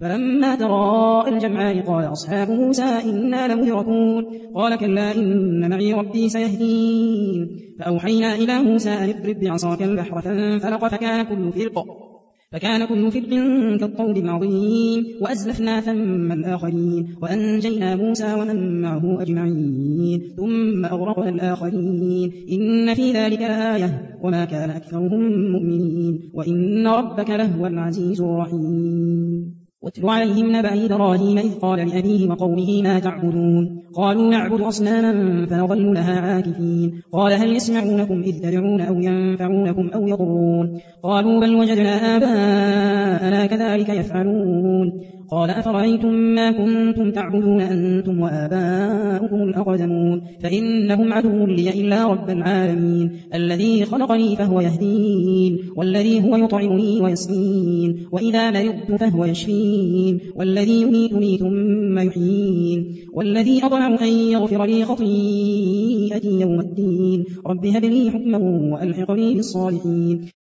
فلما تراءى الجمعان قال أصحاب موسى إنا لمدركون قال كلا إن معي ربي سيهدين فأوحينا إلى موسى أن اضرب بعصاك البحر فانفلق فكان كل فرق كالطود العظيم وأزلفنا ثم الآخرين وأنجينا موسى ومن معه أجمعين ثم أغرقنا الآخرين إن في ذلك لآية وما كان أكثرهم مؤمنين وإن ربك لهو العزيز الرحيم واتل عليهم نبأ إبراهيم إذ قال لأبيه وقومه ما تعبدون قالوا نعبد أصناما فنظل لها عاكفين قال هل يسمعونكم إذ تدعون أو ينفعونكم أو يضرون قالوا بل وجدنا آباءنا كذلك يفعلون قال أفرأيتم ما كنتم تعبدون أنتم وآباؤكم الأقدمون فإنهم عدو لي إلا رب العالمين الذي خلقني فهو يهدين والذي هو يطعمني ويسقين وإذا مرضت فهو يشفين والذي يميتني ثم يحيين والذي أطمع أن يغفر لي خطيئتي يوم الدين رب هب لي حكما وألحقني بالصالحين